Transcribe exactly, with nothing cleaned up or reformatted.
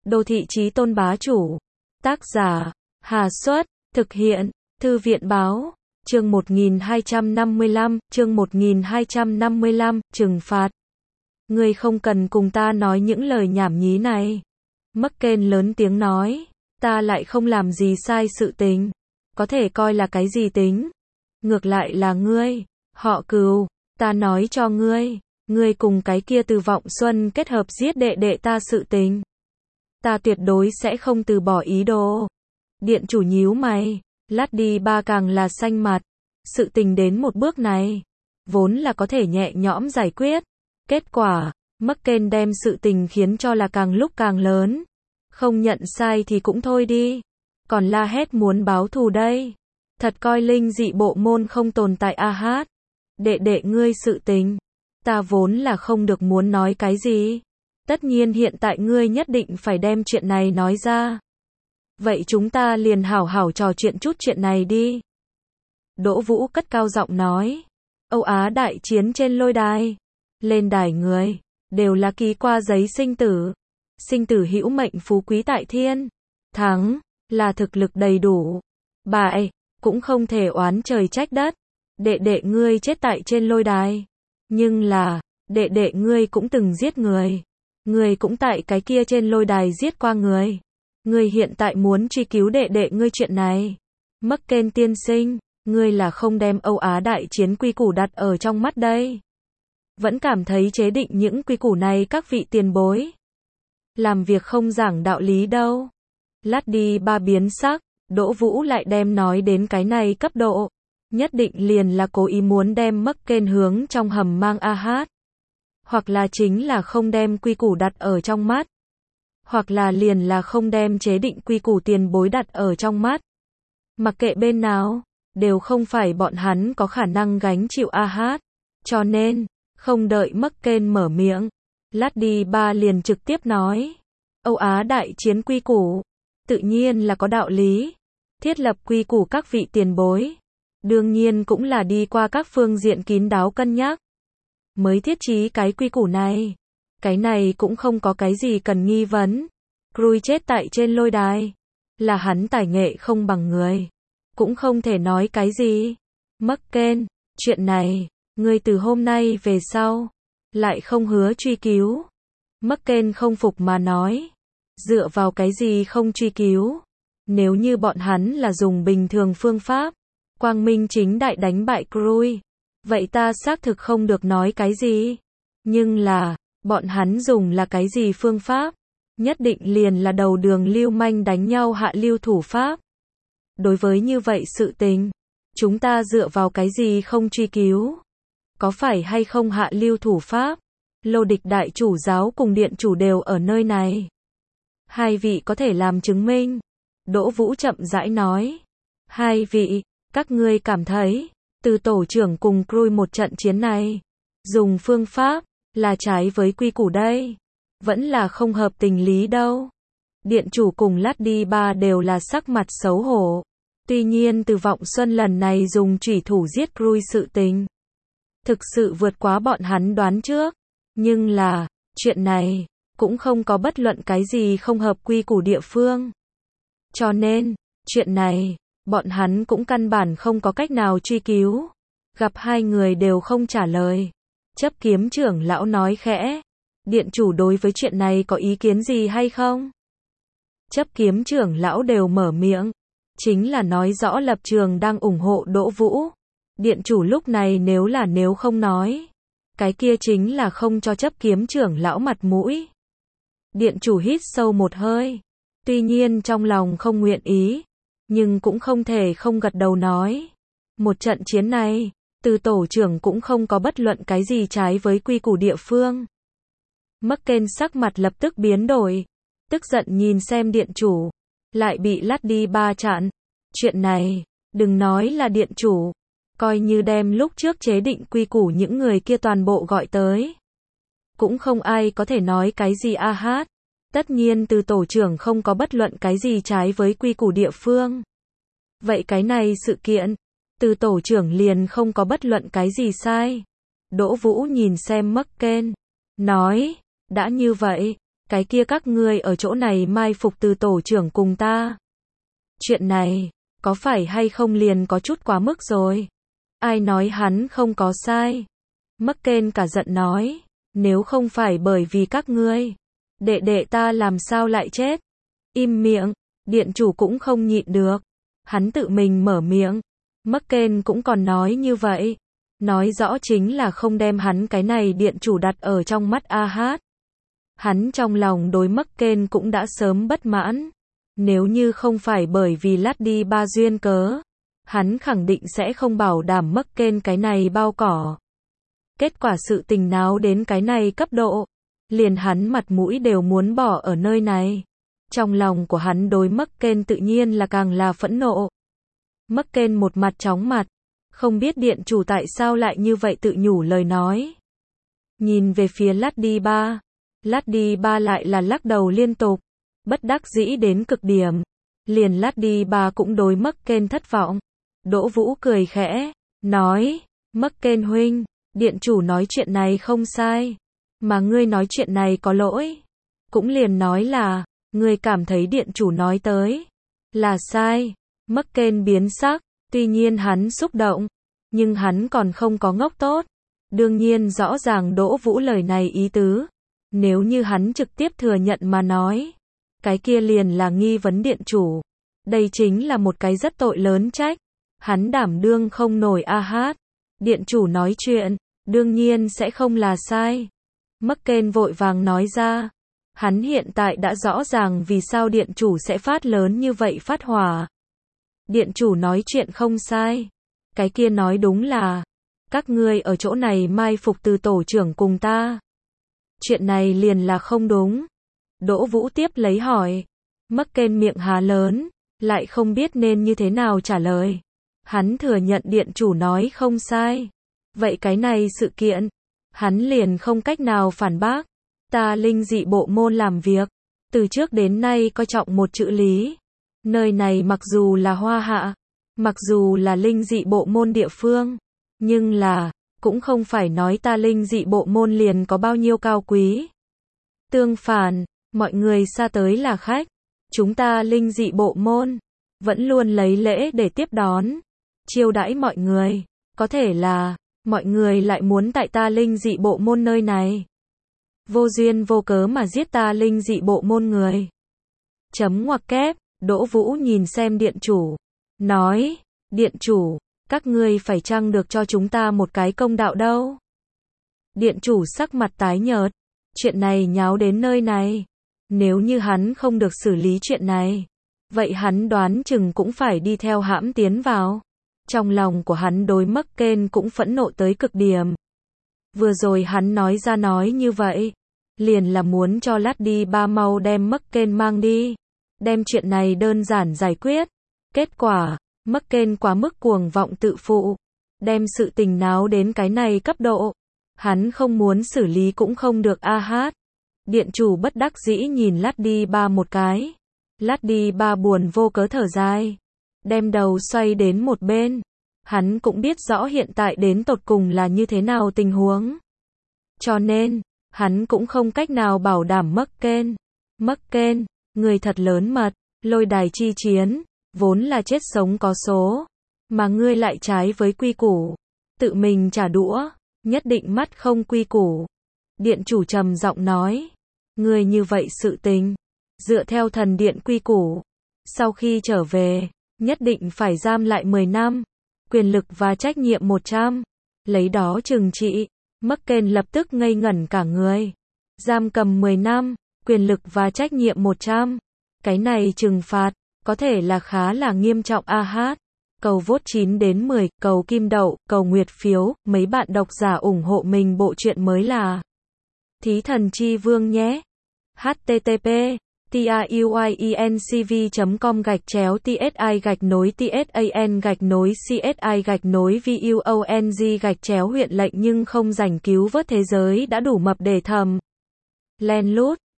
Đô thị chí tôn bá chủ. Tác giả, Hà Xuất, thực hiện, Thư viện Báo, chương một nghìn hai trăm năm mươi lăm, chương một nghìn hai trăm năm mươi lăm, trừng phạt. Ngươi không cần cùng ta nói những lời nhảm nhí này. McCain lớn tiếng nói, ta lại không làm gì sai sự tình. Có thể coi là cái gì tính. Ngược lại là ngươi, họ Cừu, ta nói cho ngươi, ngươi cùng cái kia Từ Vọng Xuân kết hợp giết đệ đệ ta sự tình. Ta tuyệt đối sẽ không từ bỏ ý đồ. Điện chủ nhíu mày, lát đi ba càng là xanh mặt. Sự tình đến một bước này, vốn là có thể nhẹ nhõm giải quyết. Kết quả, McCain đem sự tình khiến cho là càng lúc càng lớn. Không nhận sai thì cũng thôi đi. Còn la hét muốn báo thù đây. Thật coi linh dị bộ môn không tồn tại a hát. Đệ đệ ngươi sự tình. Ta vốn là không được muốn nói cái gì. Tất nhiên hiện tại ngươi nhất định phải đem chuyện này nói ra. Vậy chúng ta liền hảo hảo trò chuyện chút chuyện này đi. Đỗ Vũ cất cao giọng nói. Âu Á đại chiến trên lôi đài. Lên đài người, đều là ký qua giấy sinh tử. Sinh tử hữu mệnh phú quý tại thiên. Thắng, là thực lực đầy đủ. Bại, cũng không thể oán trời trách đất. Đệ đệ ngươi chết tại trên lôi đài. Nhưng là, đệ đệ ngươi cũng từng giết người. Ngươi cũng tại cái kia trên lôi đài giết qua người. Ngươi hiện tại muốn truy cứu đệ đệ ngươi chuyện này. McCain tiên sinh, ngươi là không đem Âu Á đại chiến quy củ đặt ở trong mắt đây. Vẫn cảm thấy chế định những quy củ này các vị tiền bối. Làm việc không giảng đạo lý đâu. Lát đi ba biến sắc, Đỗ Vũ lại đem nói đến cái này cấp độ. Nhất định liền là cố ý muốn đem McCain hướng trong hầm mang a hát. Hoặc là chính là không đem quy củ đặt ở trong mắt. Hoặc là liền là không đem chế định quy củ tiền bối đặt ở trong mắt. Mặc kệ bên nào, đều không phải bọn hắn có khả năng gánh chịu a hát. Cho nên, không đợi McCain mở miệng, lát đi ba liền trực tiếp nói. Âu Á đại chiến quy củ, tự nhiên là có đạo lý. Thiết lập quy củ các vị tiền bối. Đương nhiên cũng là đi qua các phương diện kín đáo cân nhắc. Mới thiết trí cái quy củ này. Cái này cũng không có cái gì cần nghi vấn. Cruise chết tại trên lôi đài. Là hắn tài nghệ không bằng người. Cũng không thể nói cái gì. McCain, chuyện này, ngươi từ hôm nay về sau, lại không hứa truy cứu. McCain không phục mà nói. Dựa vào cái gì không truy cứu? Nếu như bọn hắn là dùng bình thường phương pháp, quang minh chính đại đánh bại Cruise, vậy ta xác thực không được nói cái gì. Nhưng là, bọn hắn dùng là cái gì phương pháp? Nhất định liền là đầu đường lưu manh đánh nhau hạ lưu thủ pháp. Đối với như vậy sự tình, chúng ta dựa vào cái gì không truy cứu? Có phải hay không hạ lưu thủ pháp? Lô Địch đại chủ giáo cùng điện chủ đều ở nơi này. Hai vị có thể làm chứng minh. Đỗ Vũ chậm rãi nói. Hai vị, các ngươi cảm thấy, từ tổ trưởng cùng Cruise một trận chiến này, dùng phương pháp, là trái với quy củ đây. Vẫn là không hợp tình lý đâu. Điện chủ cùng lát đi ba đều là sắc mặt xấu hổ. Tuy nhiên Từ Vọng Xuân lần này dùng chủy thủ giết Cruise sự tình. Thực sự vượt quá bọn hắn đoán trước. Nhưng là, chuyện này, cũng không có bất luận cái gì không hợp quy củ địa phương. Cho nên, chuyện này, bọn hắn cũng căn bản không có cách nào truy cứu. Gặp hai người đều không trả lời. Chấp kiếm trưởng lão nói khẽ. Điện chủ đối với chuyện này có ý kiến gì hay không? Chấp kiếm trưởng lão đều mở miệng. Chính là nói rõ lập trường đang ủng hộ Đỗ Vũ. Điện chủ lúc này nếu là nếu không nói. Cái kia chính là không cho chấp kiếm trưởng lão mặt mũi. Điện chủ hít sâu một hơi. Tuy nhiên trong lòng không nguyện ý. Nhưng cũng không thể không gật đầu nói. Một trận chiến này, từ tổ trưởng cũng không có bất luận cái gì trái với quy củ địa phương. McCain sắc mặt lập tức biến đổi. Tức giận nhìn xem điện chủ. Lại bị lát đi ba chặn. Chuyện này, đừng nói là điện chủ. Coi như đem lúc trước chế định quy củ những người kia toàn bộ gọi tới. Cũng không ai có thể nói cái gì a hát. Tất nhiên từ tổ trưởng không có bất luận cái gì trái với quy củ địa phương. Vậy cái này sự kiện, từ tổ trưởng liền không có bất luận cái gì sai. Đỗ Vũ nhìn xem McCain, nói, đã như vậy, Cái kia các ngươi ở chỗ này mai phục từ tổ trưởng cùng ta. Chuyện này, có phải hay không liền có chút quá mức rồi. Ai nói hắn không có sai. McCain cả giận nói, nếu không phải bởi vì các ngươi, đệ đệ ta làm sao lại chết. Im miệng, điện chủ cũng không nhịn được. Hắn tự mình mở miệng. McCain cũng còn nói như vậy. Nói rõ chính là không đem hắn cái này điện chủ đặt ở trong mắt a hát. Hắn trong lòng đối McCain cũng đã sớm bất mãn. Nếu như không phải bởi vì lát đi ba duyên cớ, hắn khẳng định sẽ không bảo đảm McCain cái này bao cỏ. Kết quả sự tình náo đến cái này cấp độ, liền hắn mặt mũi đều muốn bỏ ở nơi này. Trong lòng của hắn đối McCain tự nhiên là càng là phẫn nộ. McCain một mặt chóng mặt, không biết điện chủ tại sao lại như vậy tự nhủ lời nói. Nhìn về phía lát đi ba, lát đi ba lại là lắc đầu liên tục, bất đắc dĩ đến cực điểm. Liền lát đi ba cũng đối McCain thất vọng. Đỗ Vũ cười khẽ, nói, McCain huynh, điện chủ nói chuyện này không sai, mà ngươi nói chuyện này có lỗi. Cũng liền nói là, ngươi cảm thấy điện chủ nói tới là sai. McCain biến sắc, tuy nhiên hắn xúc động, nhưng hắn còn không có ngốc tốt. Đương nhiên rõ ràng Đỗ Vũ lời này ý tứ. Nếu như hắn trực tiếp thừa nhận mà nói, cái kia liền là nghi vấn điện chủ. Đây chính là một cái rất tội lớn trách. Hắn đảm đương không nổi a hát. Điện chủ nói chuyện, đương nhiên sẽ không là sai. McCain vội vàng nói ra. Hắn hiện tại đã rõ ràng vì sao điện chủ sẽ phát lớn như vậy phát hỏa. Điện chủ nói chuyện không sai. Cái kia nói đúng là, các ngươi ở chỗ này mai phục từ tổ trưởng cùng ta. Chuyện này liền là không đúng. Đỗ Vũ tiếp lấy hỏi. McCain miệng há lớn, lại không biết nên như thế nào trả lời. Hắn thừa nhận điện chủ nói không sai. Vậy cái này sự kiện, hắn liền không cách nào phản bác. Ta linh dị bộ môn làm việc, từ trước đến nay coi trọng một chữ lý. Nơi này mặc dù là Hoa Hạ, mặc dù là linh dị bộ môn địa phương, nhưng là, cũng không phải nói ta linh dị bộ môn liền có bao nhiêu cao quý. Tương phản, mọi người xa tới là khách. Chúng ta linh dị bộ môn, vẫn luôn lấy lễ để tiếp đón, chiêu đãi mọi người. Có thể là, mọi người lại muốn tại ta linh dị bộ môn nơi này vô duyên vô cớ mà giết ta linh dị bộ môn người. Chấm ngoặc kép, Đỗ Vũ nhìn xem điện chủ, nói, điện chủ, các ngươi phải chăng được cho chúng ta một cái công đạo đâu. Điện chủ sắc mặt tái nhợt, chuyện này nháo đến nơi này. Nếu như hắn không được xử lý chuyện này, vậy hắn đoán chừng cũng phải đi theo hãm tiến vào. Trong lòng của hắn đối McCain cũng phẫn nộ tới cực điểm. Vừa rồi hắn nói ra nói như vậy, liền là muốn cho lát đi ba mau đem McCain mang đi, đem chuyện này đơn giản giải quyết. Kết quả, McCain quá mức cuồng vọng tự phụ, đem sự tình náo đến cái này cấp độ. Hắn không muốn xử lý cũng không được a hát. Điện chủ bất đắc dĩ nhìn lát đi ba một cái. Lát đi ba buồn vô cớ thở dài, đem đầu xoay đến một bên. Hắn cũng biết rõ hiện tại đến tột cùng là như thế nào tình huống. Cho nên, hắn cũng không cách nào bảo đảm McCain. McCain, người thật lớn mật, lôi đài chi chiến, vốn là chết sống có số. Mà ngươi lại trái với quy củ, tự mình trả đũa, nhất định mắt không quy củ. Điện chủ trầm giọng nói, ngươi như vậy sự tình, dựa theo thần điện quy củ, sau khi trở về, nhất định phải giam lại mười năm, quyền lực và trách nhiệm một trăm, lấy đó trừng trị. McCain lập tức ngây ngẩn cả người. Giam cầm mười năm, quyền lực và trách nhiệm một trăm. Cái này trừng phạt, có thể là khá là nghiêm trọng a hát. Cầu vote chín đến mười, cầu kim đậu, cầu nguyệt phiếu, mấy bạn độc giả ủng hộ mình bộ truyện mới là Thí Thần Chi Vương nhé. http tuyencv chấm com gạch chéo tsi gạch nối tsan gạch nối csi gạch nối vuong gạch chéo huyện lệnh nhưng không giành cứu vớt thế giới đã đủ mập để thầm. Len lút.